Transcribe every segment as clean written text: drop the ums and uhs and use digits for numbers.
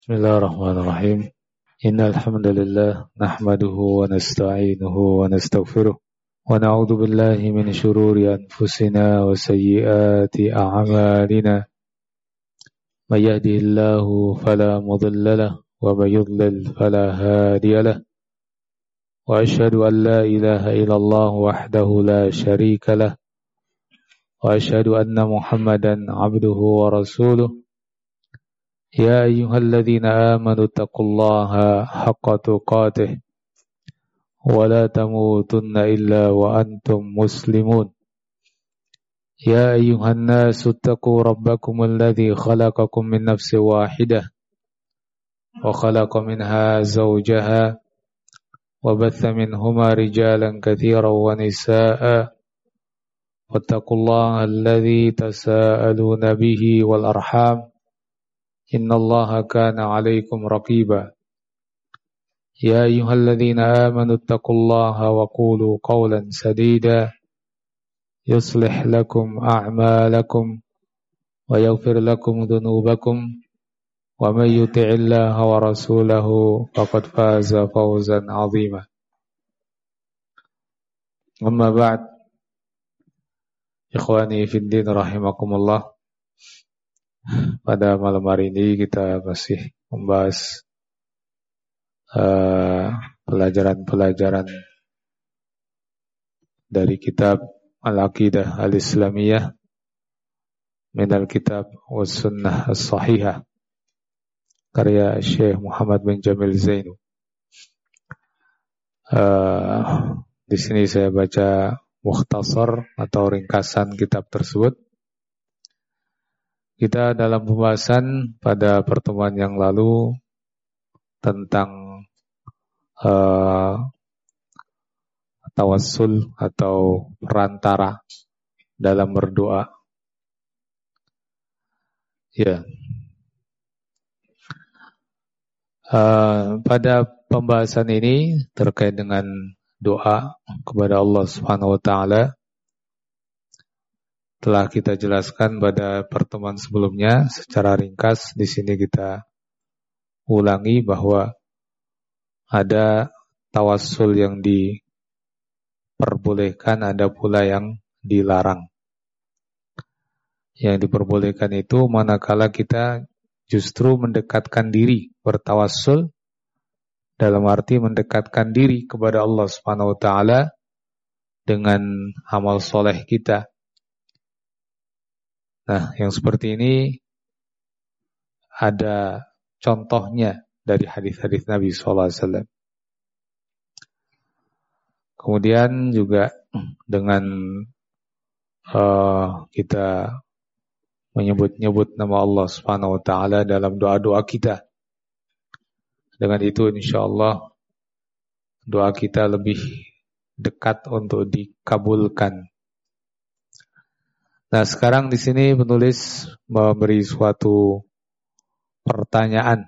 Bismillahirrahmanirrahim. Innal hamdalillah nahmaduhu wa nasta'inuhu wa nastaghfiruh wa na'udzu billahi min shururi anfusina wa sayyiati a'malina. May yahdihillahu fala mudilla lahu wa may yudlil fala hadiya lahu. Wa asyhadu an la ilaha illallah wahdahu la syarika lahu wa asyhadu anna Muhammadan 'abduhu wa rasuluh. Ya ayyuhalladzina amanu taqullaha haqqa tuqatih wa la tamutunna illa wa antum muslimun. Ya ayyuhan nasu taqu rabbakumul ladzi khalaqakum min nafsin wahidah wa khalaqa minha zawjaha wa batha minhuma rijalan katsiran wa nisaa'a wattaqullaha alladzi tasaaluna bihi wal arham innallaha kana 'alaikum raqiba. Ya ayyuhalladzina amanu taqullaha wa qulu qawlan sadida yuslih lakum a'malakum wa yaghfir lakum dhunubakum wa may yuti'illaha wa rasulahu faqad faza fawzan 'azima. Amma ba'd. Ikhwani fid din rahimakumullah. Pada malam hari ini kita masih membahas pelajaran-pelajaran dari kitab Al-Aqidah Al-Islamiyah minal kitab was sunnah as-sahihah karya Syekh Muhammad bin Jamil Zainu. Di sini saya baca mukhtasar atau ringkasan kitab tersebut. Kita dalam pembahasan pada pertemuan yang lalu tentang tawassul atau perantara dalam berdoa. Ya. Pada pembahasan ini terkait dengan doa kepada Allah Subhanahu wa taala telah kita jelaskan pada pertemuan sebelumnya secara ringkas. Di sini kita ulangi bahwa ada tawassul yang diperbolehkan, ada pula yang dilarang. Yang diperbolehkan itu manakala kita justru mendekatkan diri bertawassul, dalam arti mendekatkan diri kepada Allah Subhanahu wa taala dengan amal soleh kita. Nah, yang seperti ini ada contohnya dari hadis-hadis Nabi SAW. Kemudian juga dengan kita menyebut-nyebut nama Allah Subhanahu wa taala dalam doa-doa kita. Dengan itu insyaallah doa kita lebih dekat untuk dikabulkan. Nah, sekarang di sini penulis memberi suatu pertanyaan.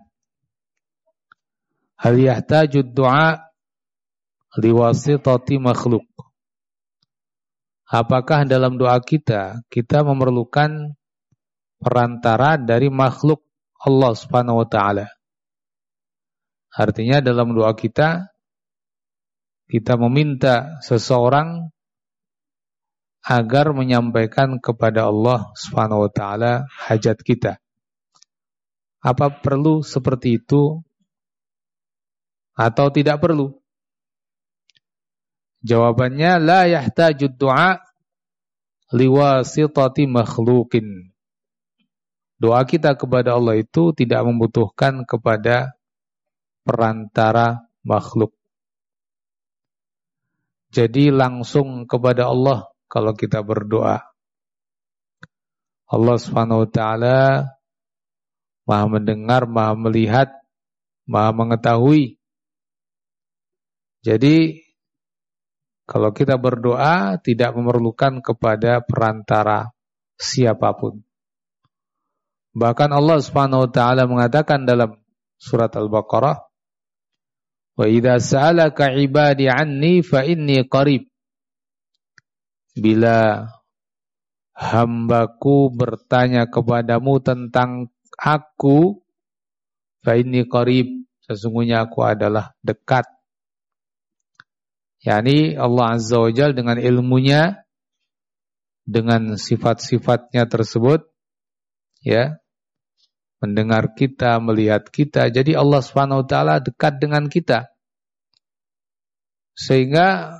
Hal yahtajud du'a liwasitati makhluk? Apakah dalam doa kita memerlukan perantara dari makhluk Allah Subhanahu wa taala? Artinya dalam doa kita meminta seseorang agar menyampaikan kepada Allah Subhanahu wa taala hajat kita. Apa perlu seperti itu atau tidak perlu? Jawabannya la yahtajud du'a liwasitati makhluqin. Doa kita kepada Allah itu tidak membutuhkan kepada perantara makhluk. Jadi langsung kepada Allah kalau kita berdoa. Allah Subhanahu wa taala Maha mendengar, Maha melihat, Maha mengetahui. Jadi kalau kita berdoa tidak memerlukan kepada perantara siapapun. Bahkan Allah Subhanahu wa taala mengatakan dalam surat Al-Baqarah, "Wa idza sa'alaka 'ibadi 'anni fa inni qarib." Bila hambaku bertanya kepadamu tentang aku, fa inni qarib, sesungguhnya aku adalah dekat. Yani Allah Azza wa Jalla dengan ilmunya, dengan sifat-sifatnya tersebut, ya, mendengar kita, melihat kita. Jadi Allah Subhanahu wa taala dekat dengan kita. Sehingga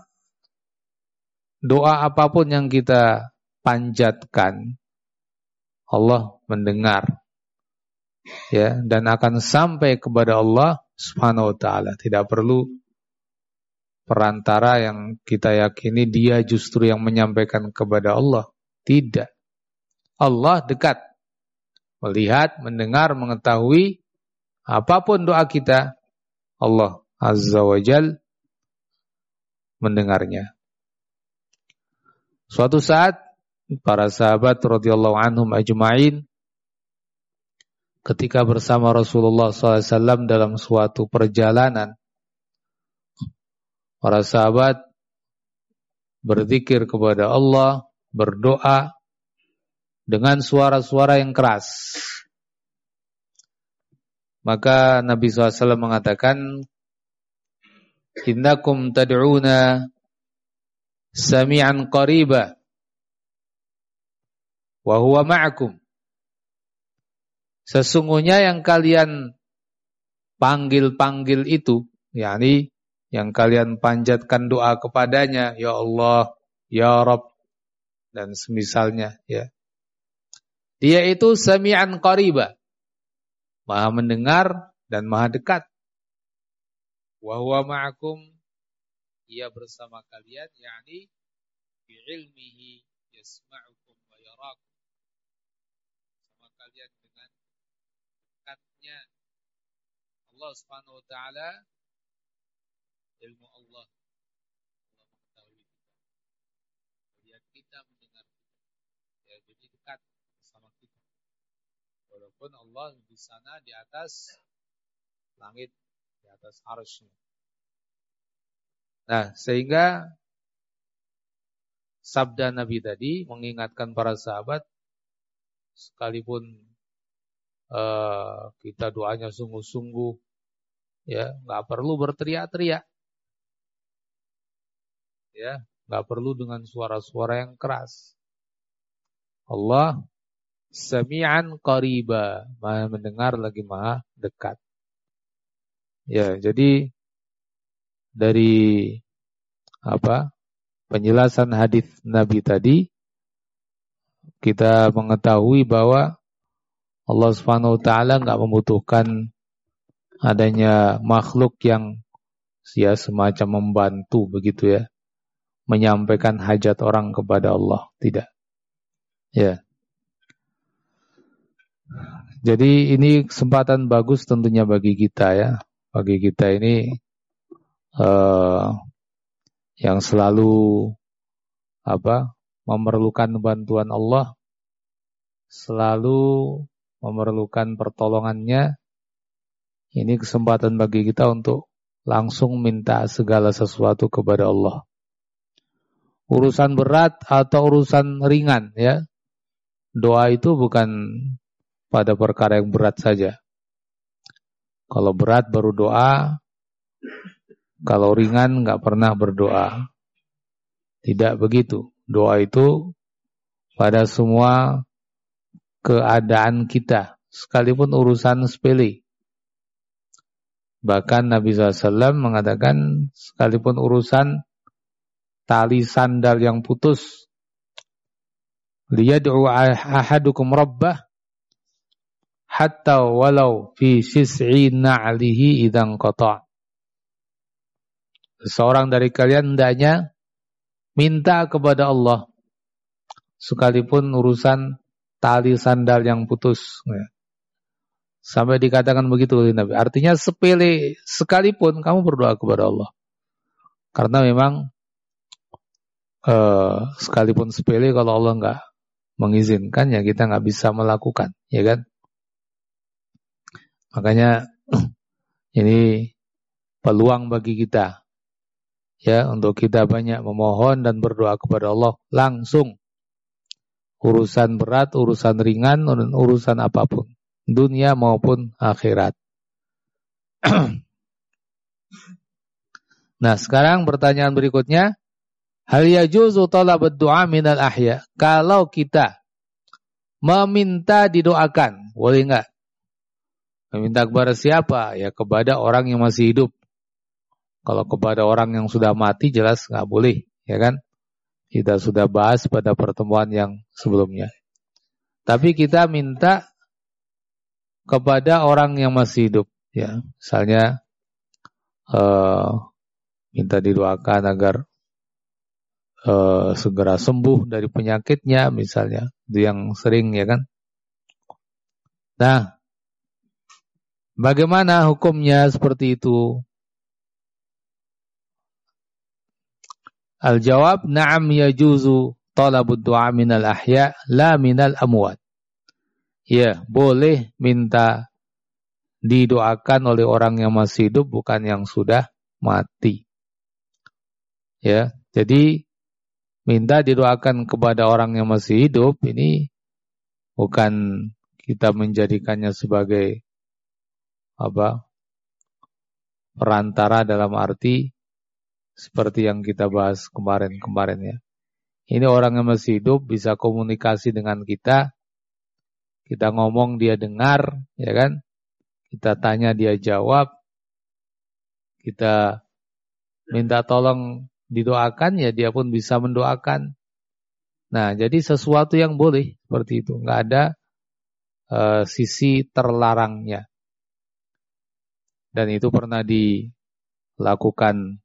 doa apapun yang kita panjatkan, Allah mendengar. Ya, dan akan sampai kepada Allah Subhanahu wa taala. Tidak perlu perantara yang kita yakini dia justru yang menyampaikan kepada Allah. Tidak. Allah dekat. Melihat, mendengar, mengetahui apapun doa kita, Allah Azza wa Jal mendengarnya. Suatu saat para sahabat radhiyallahu anhum ajma'in ketika bersama Rasulullah SAW dalam suatu perjalanan, para sahabat berzikir kepada Allah, berdoa dengan suara-suara yang keras. Maka Nabi SAW mengatakan, innakum tad'una sami'an qariba wa huwa ma'akum. Sesungguhnya yang kalian panggil-panggil itu, yakni yang kalian panjatkan doa kepadanya, ya Allah, ya Rabb, dan semisalnya, ya. Dia itu sami'an qariba, maha mendengar dan maha dekat. Wa huwa ma'akum, ia bersama kalian, yakni bi ilmihi yasma'ukum wa yarakum. Sama kalian dengan dekatnya Allah Subhanahu wa taala, ilmu Allah mengetahui kita, melihat kita, mendengar kita, ya, jadi dekat sama kita. Walaupun Allah di sana di atas langit, di atas arsy. Nah, sehingga sabda Nabi tadi mengingatkan para sahabat, sekalipun kita doanya sungguh-sungguh, ya, nggak perlu berteriak-teriak, ya, nggak perlu dengan suara-suara yang keras. Allah sami'an qariba, maha mendengar lagi maha dekat. Ya, jadi dari penjelasan hadis Nabi tadi, kita mengetahui bahwa Allah Subhanahu wa taala enggak membutuhkan adanya makhluk yang semacam membantu begitu, ya, menyampaikan hajat orang kepada Allah, tidak. Ya. Jadi ini kesempatan bagus tentunya bagi kita, ya. Bagi kita ini yang selalu memerlukan bantuan Allah, selalu memerlukan pertolongannya. Ini kesempatan bagi kita untuk langsung minta segala sesuatu kepada Allah. Urusan berat atau urusan ringan, ya. Doa itu bukan pada perkara yang berat saja. Kalau berat baru doa, kalau ringan nggak pernah berdoa. Tidak begitu. Doa itu pada semua keadaan kita, sekalipun urusan sepele. Bahkan Nabi SAW mengatakan, sekalipun urusan tali sandal yang putus, liyad'u ahadukum rabbah hatta walau fi sis'i na'lihi idzan qata'. Seorang dari kalian hendaknya minta kepada Allah sekalipun urusan tali sandal yang putus. Sampai dikatakan begitu oleh Nabi. Artinya sepele sekalipun kamu berdoa kepada Allah. Karena memang sekalipun sepele, kalau Allah enggak mengizinkan, ya kita enggak bisa melakukan, ya kan? Makanya ini peluang bagi kita, ya, untuk kita banyak memohon dan berdoa kepada Allah langsung. Urusan berat, urusan ringan, urusan apapun, dunia maupun akhirat. Nah, sekarang pertanyaan berikutnya, hal yajuzu talabud du'a minal ahya? Kalau kita meminta didoakan, boleh enggak? Meminta kepada siapa? Ya kepada orang yang masih hidup. Kalau kepada orang yang sudah mati jelas enggak boleh, ya kan? Kita sudah bahas pada pertemuan yang sebelumnya. Tapi kita minta kepada orang yang masih hidup, ya. Misalnya minta didoakan agar segera sembuh dari penyakitnya, misalnya. Itu yang sering, ya kan? Nah, bagaimana hukumnya seperti itu? Al-jawab, na'am yajuzu talabud du'a minal ahya la minal amwat. Ya, boleh minta didoakan oleh orang yang masih hidup, bukan yang sudah mati. Ya, jadi minta didoakan kepada orang yang masih hidup ini bukan kita menjadikannya sebagai perantara dalam arti seperti yang kita bahas kemarin-kemarin, ya. Ini orang yang masih hidup bisa komunikasi dengan kita ngomong dia dengar, ya kan? Kita tanya dia jawab, kita minta tolong didoakan, ya dia pun bisa mendoakan. Nah, jadi sesuatu yang boleh seperti itu, nggak ada sisi terlarangnya. Dan itu pernah dilakukan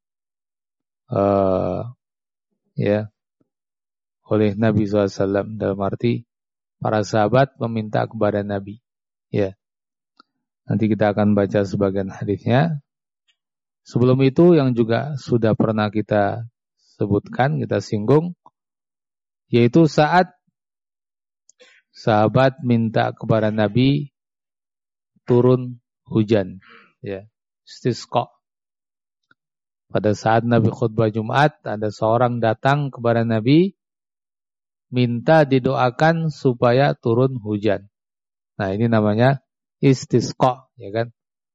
ya oleh Nabi SAW, dalam arti para sahabat meminta kepada Nabi. Ya, nanti kita akan baca sebagian hadisnya. Sebelum itu yang juga sudah pernah kita sebutkan, kita singgung, yaitu saat sahabat minta kepada Nabi turun hujan, ya, istisqa. Pada saat Nabi khutbah Jumat, ada seorang datang kepada Nabi minta didoakan supaya turun hujan. Nah, ini namanya istisqa, ya kan?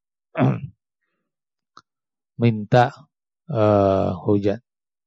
Minta hujan.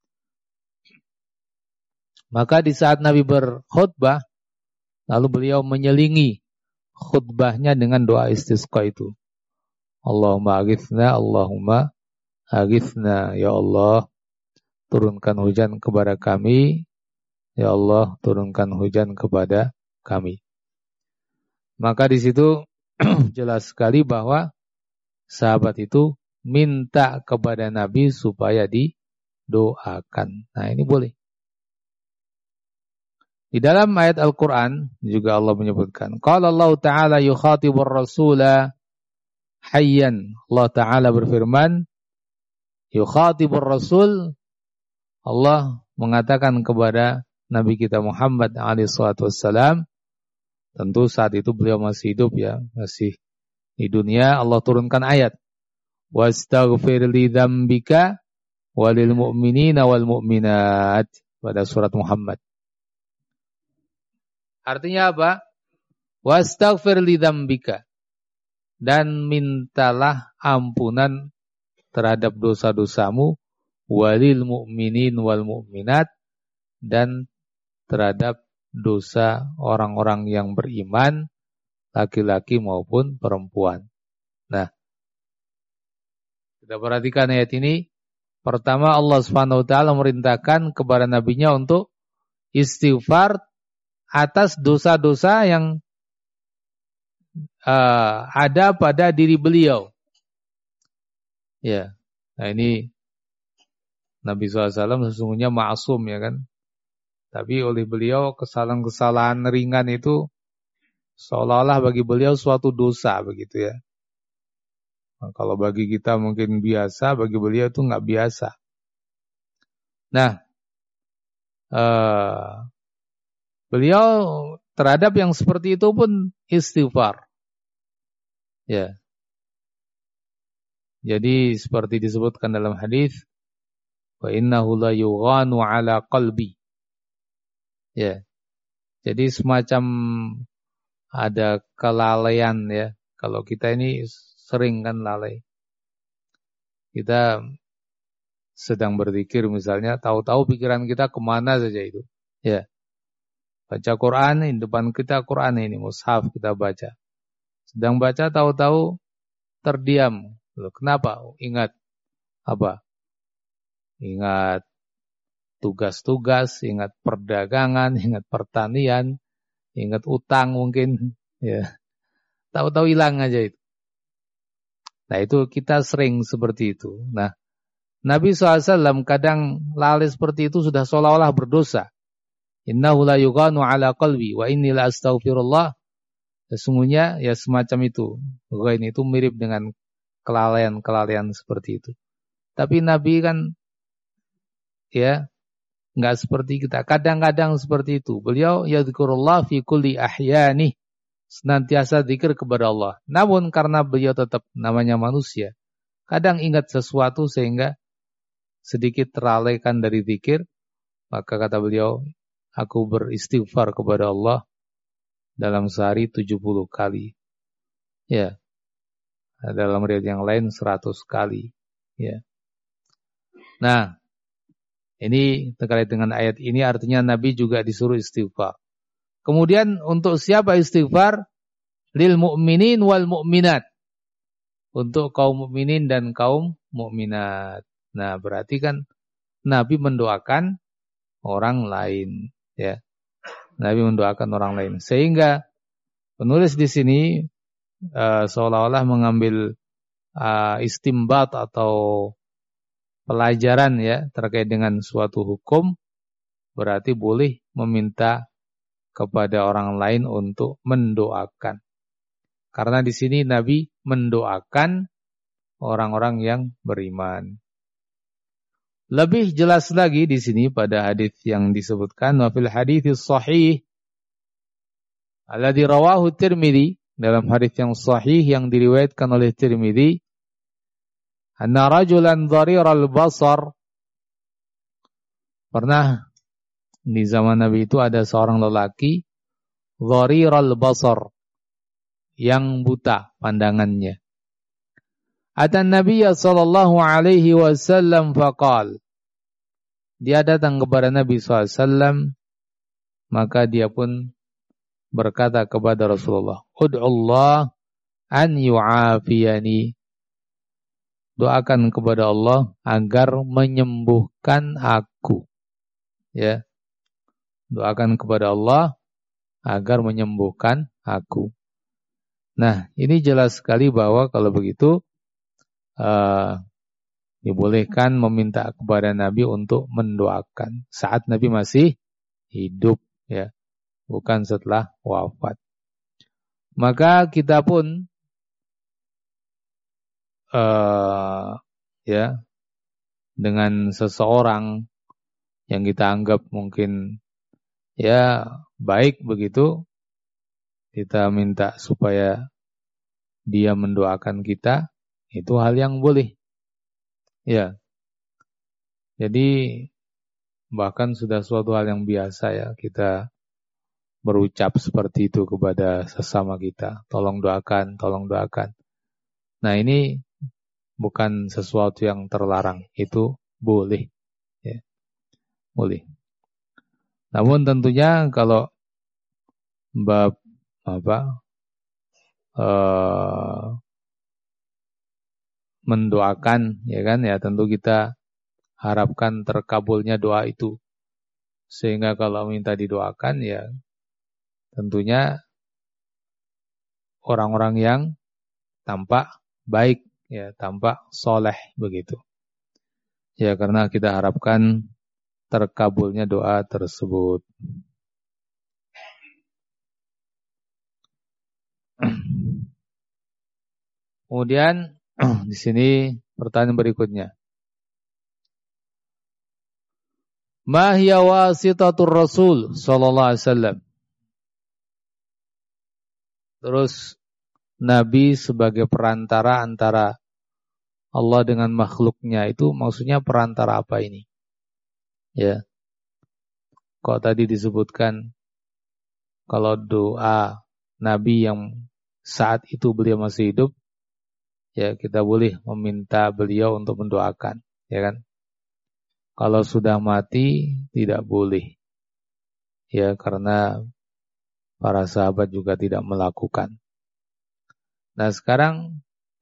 Maka di saat Nabi berkhutbah, lalu beliau menyelingi khutbahnya dengan doa istisqa itu. Allahumma aghithna, Allahumma aghithna, ya Allah, turunkan hujan kepada kami, ya Allah, turunkan hujan kepada kami. Maka di situ jelas sekali bahwa sahabat itu minta kepada Nabi supaya didoakan. Nah, ini boleh. Di dalam ayat Al-Quran juga Allah menyebutkan, qala Allah Ta'ala yukhatibur rasula hayyan. Allah Ta'ala berfirman, yukhatibur rasul, Allah mengatakan kepada Nabi kita Muhammad SAW, tentu saat itu beliau masih hidup, ya, masih di dunia. Allah turunkan ayat, wastaghfir li dzambika walil mu'minina wal mu'minat, pada surat Muhammad. Artinya apa? Wastaghfir li dzambika, dan mintalah ampunan terhadap dosa-dosamu, walil mu'minin wal mu'minat, dan terhadap dosa orang-orang yang beriman, laki-laki maupun perempuan. Nah, kita perhatikan ayat ini. Pertama, Allah Subhanahu wa taala memerintahkan kepada nabinya untuk istighfar atas dosa-dosa yang ada pada diri beliau. Ya. Nah, ini Nabi SAW sesungguhnya ma'asum, ya kan? Tapi oleh beliau kesalahan-kesalahan ringan itu seolah-olah bagi beliau suatu dosa, begitu, ya. Nah, kalau bagi kita mungkin biasa, bagi beliau itu nggak biasa. Nah, beliau terhadap yang seperti itu pun istighfar. Ya. Jadi seperti disebutkan dalam hadis, wa innahu la yughanu ala qalbi. Ya. Jadi semacam ada kelalaian, ya. Kalau kita ini sering kan lalai. Kita sedang berzikir misalnya, tahu-tahu pikiran kita kemana saja itu. Ya, baca Quran, di depan kita Quran ini, mushaf kita baca. Sedang baca, tahu-tahu terdiam. Loh, kenapa? Ingat apa? Ingat tugas-tugas, ingat perdagangan, ingat pertanian, ingat utang mungkin. Ya, tahu-tahu hilang aja itu. Nah, itu kita sering seperti itu. Nah, Nabi SAW kadang lalai seperti itu sudah seolah-olah berdosa. Innahu la yughanu ala qalbi wa inni la astaghfirullah. Sesungguhnya ya semacam itu. Ghain itu mirip dengan kelalaian seperti itu. Tapi Nabi kan ya enggak seperti kita. Kadang-kadang seperti itu. Beliau yadhkurullah fi kulli ahyani, senantiasa zikir kepada Allah. Namun karena beliau tetap namanya manusia, kadang ingat sesuatu sehingga sedikit terlalaikan dari zikir, maka kata beliau, aku beristighfar kepada Allah dalam sehari 70 kali. Ya. Dalam riwayat yang lain 100 kali. Ya. Nah, ini terkait dengan ayat ini artinya Nabi juga disuruh istighfar. Kemudian untuk siapa istighfar? Lil mu'minin wal mu'minat. Untuk kaum mukminin dan kaum mukminat. Nah, berarti kan Nabi mendoakan orang lain, ya. Nabi mendoakan orang lain. Sehingga penulis di sini seolah-olah mengambil istimbat atau pelajaran ya terkait dengan suatu hukum, berarti boleh meminta kepada orang lain untuk mendoakan. Karena di sini Nabi mendoakan orang-orang yang beriman. Lebih jelas lagi di sini pada hadis yang disebutkan wa fil hadits shahih alladzi rawahu Tirmidzi, dalam hadis yang sahih yang diriwayatkan oleh Tirmidzi, anna rajulan dhariral basar, pernah di zaman Nabi itu ada seorang lelaki dhariral basar, yang buta pandangannya. Atan Nabi sallallahu alaihi wasallam faqal, dia datang kepada Nabi SAW, maka dia pun berkata kepada Rasulullah, ud'ullah an yu'afiyani, doakan kepada Allah agar menyembuhkan aku. Ya, doakan kepada Allah agar menyembuhkan aku. Nah, ini jelas sekali bahwa kalau begitu dibolehkan meminta kepada Nabi untuk mendoakan saat Nabi masih hidup, ya, bukan setelah wafat. Maka kita pun ya, dengan seseorang yang kita anggap mungkin ya baik begitu, kita minta supaya dia mendoakan kita, itu hal yang boleh. Ya. Jadi bahkan sudah suatu hal yang biasa ya kita berucap seperti itu kepada sesama kita. Tolong doakan, tolong doakan. Nah, ini bukan sesuatu yang terlarang, itu boleh. Ya. Boleh. Namun tentunya kalau bab mendoakan, ya kan, ya tentu kita harapkan terkabulnya doa itu. Sehingga kalau minta didoakan ya tentunya orang-orang yang tampak baik, ya tampak soleh begitu. Ya karena kita harapkan terkabulnya doa tersebut. Kemudian di sini pertanyaan berikutnya. Ma hiya wasitatur Rasul sallallahu alaihi wasallam? Terus Nabi sebagai perantara antara Allah dengan makhluknya, itu maksudnya perantara apa ini? Ya. Kok tadi disebutkan kalau doa Nabi yang saat itu beliau masih hidup, ya kita boleh meminta beliau untuk mendoakan, ya kan? Kalau sudah mati tidak boleh, ya karena para sahabat juga tidak melakukan. Nah sekarang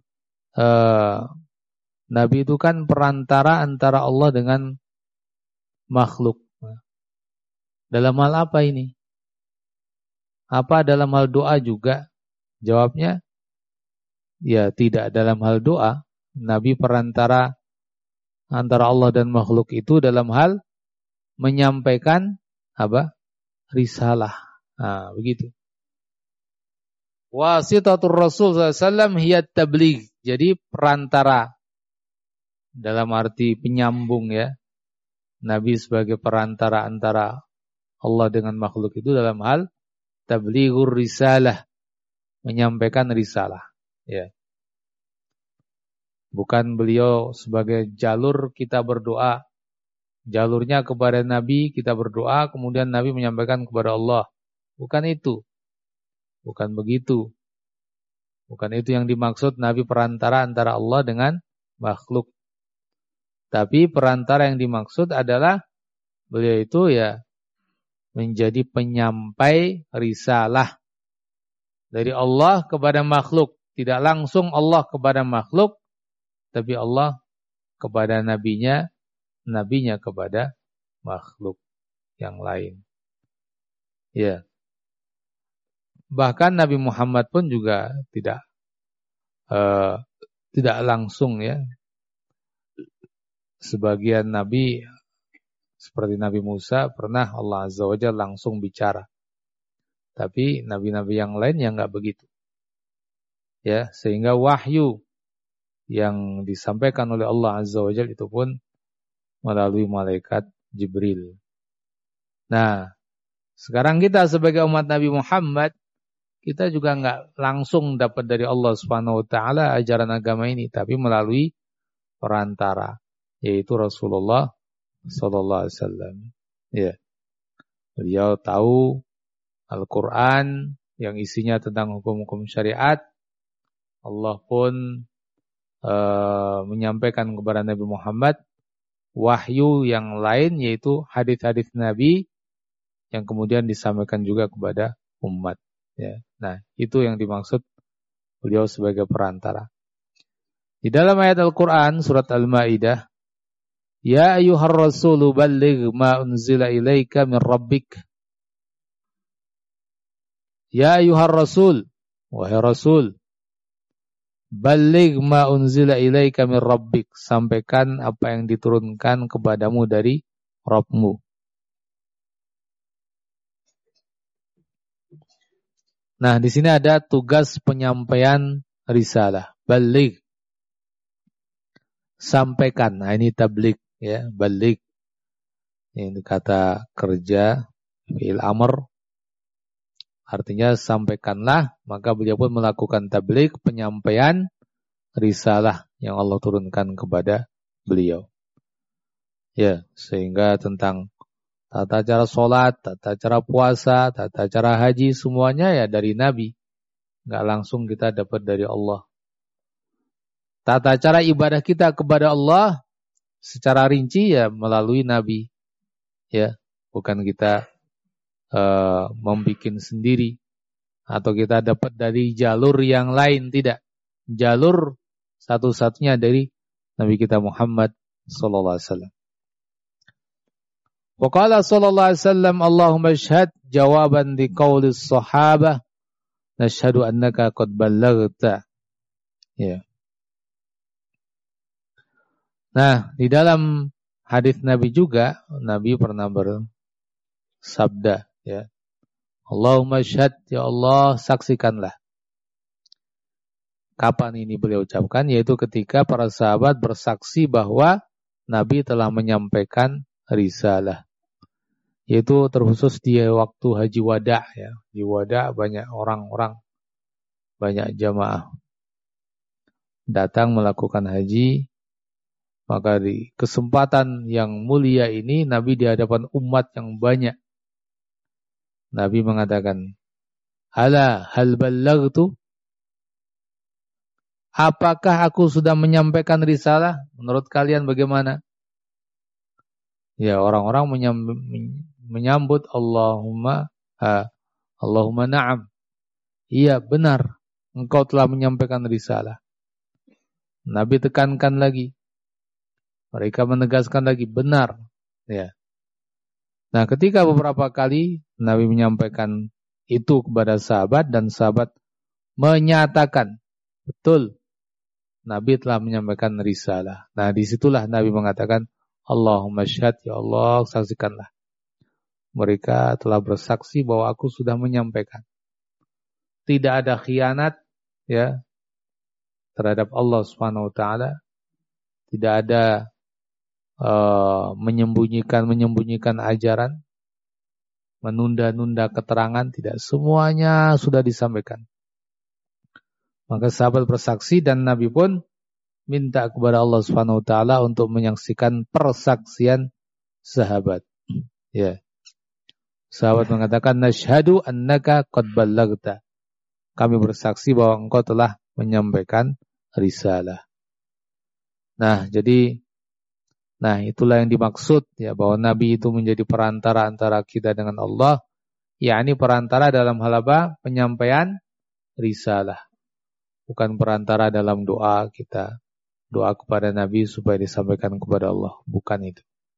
Nabi itu kan perantara antara Allah dengan makhluk. Dalam hal apa ini? Apa dalam hal doa juga? Jawabnya, ya tidak dalam hal doa. Nabi perantara antara Allah dan makhluk itu dalam hal menyampaikan apa? Risalah. Nah, begitu. Wasitatur Rasul SAW hiyat tabligh. Jadi perantara dalam arti penyambung ya. Nabi sebagai perantara antara Allah dengan makhluk itu dalam hal tablighur risalah, menyampaikan risalah, ya. Bukan beliau sebagai jalur kita berdoa, jalurnya kepada Nabi kita berdoa, kemudian Nabi menyampaikan kepada Allah. Bukan itu. Bukan begitu. Bukan itu yang dimaksud Nabi perantara antara Allah dengan makhluk. Tapi perantara yang dimaksud adalah beliau itu ya menjadi penyampai risalah dari Allah kepada makhluk. Tidak langsung Allah kepada makhluk, tapi Allah kepada nabinya, nabinya kepada makhluk yang lain. Ya. Bahkan Nabi Muhammad pun juga tidak langsung ya. Sebagian nabi seperti Nabi Musa pernah Allah Azza wa Jalla langsung bicara. Tapi nabi-nabi yang lain yang enggak begitu. Ya, sehingga wahyu yang disampaikan oleh Allah Azza wa Jalla itu pun melalui malaikat Jibril. Nah, sekarang kita sebagai umat Nabi Muhammad, kita juga enggak langsung dapat dari Allah Subhanahu wa taala ajaran agama ini, tapi melalui perantara, yaitu Rasulullah sallallahu alaihi wasallam. Ya. Beliau tahu Al-Qur'an yang isinya tentang hukum-hukum syariat. Allah pun menyampaikan kepada Nabi Muhammad wahyu yang lain, yaitu hadis-hadis Nabi yang kemudian disampaikan juga kepada umat. Ya. Nah, itu yang dimaksud beliau sebagai perantara. Di dalam ayat Al-Quran surat Al-Ma'idah, ya ayyuhar rasulu balligh ma unzila ilaika min rabbik. Ya ayyuhar rasul, wahai rasul, balligh ma unzila ilaika min rabbik, sampaikan apa yang diturunkan kepadamu dari Rabbmu. Nah, di sini ada tugas penyampaian risalah. Baligh, sampaikan. Nah, ini tabligh ya, baligh. Ini kata kerja fi'il amr. Artinya sampaikanlah, maka beliau pun melakukan tabligh, penyampaian risalah yang Allah turunkan kepada beliau. Ya, sehingga tentang tata cara sholat, tata cara puasa, tata cara haji, semuanya ya dari Nabi. Enggak langsung kita dapat dari Allah. Tata cara ibadah kita kepada Allah secara rinci ya melalui Nabi. Ya, bukan kita membikin sendiri atau kita dapat dari jalur yang lain, tidak. Jalur satu-satunya dari Nabi kita Muhammad sallallahu alaihi wasallam. Wa qala sallallahu alaihi wasallam, Allahumma ashhad, jawaban di qaulis sahabah, nashhadu annaka qad ballaghta. Ya. Nah, di dalam hadis Nabi juga, Nabi pernah bersabda, ya. Allahumma ashhad, ya Allah, saksikanlah. Kapan ini beliau ucapkan? Yaitu ketika para sahabat bersaksi bahwa Nabi telah menyampaikan risalah. Yaitu terkhusus di waktu haji wada ya. Di wada banyak orang-orang, banyak jamaah datang melakukan haji. Maka di kesempatan yang mulia ini Nabi di hadapan umat yang banyak, Nabi mengatakan, ala hal ballaghtu? apakah aku sudah menyampaikan risalah? Menurut kalian bagaimana? Ya, orang-orang menyambut Allahumma na'am. Iya, benar. Engkau telah menyampaikan risalah. Nabi tekankan lagi. Mereka menegaskan lagi, benar. Ya. Nah, ketika beberapa kali Nabi menyampaikan itu kepada sahabat dan sahabat menyatakan, betul, Nabi telah menyampaikan risalah. Nah, disitulah Nabi mengatakan, Allahumma syahad, ya Allah, saksikanlah. Mereka telah bersaksi bahwa aku sudah menyampaikan. Tidak ada khianat, ya, terhadap Allah Subhanahu wa taala. Tidak ada menyembunyikan ajaran, menunda-nunda keterangan, tidak, semuanya sudah disampaikan. Maka sahabat bersaksi dan Nabi pun minta kepada Allah Subhanahu wa taala untuk menyaksikan persaksian sahabat. Ya. Sahabat mengatakan, "Nasyhadu annaka qad ballaghta." Kami bersaksi bahwa engkau telah menyampaikan risalah. Nah, jadi itulah yang dimaksud, ya, bahwa Nabi itu menjadi perantara antara kita dengan Allah, yakni perantara dalam hal apa? Penyampaian risalah. Bukan perantara dalam doa kita. Doa kepada Nabi supaya disampaikan kepada Allah, bukan itu.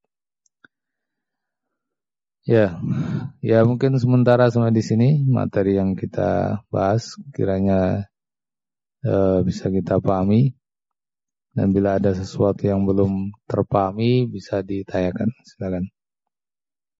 Ya, mungkin sementara sampai di sini materi yang kita bahas kiranya bisa kita pahami, dan bila ada sesuatu yang belum terpahami bisa ditanyakan. Silakan.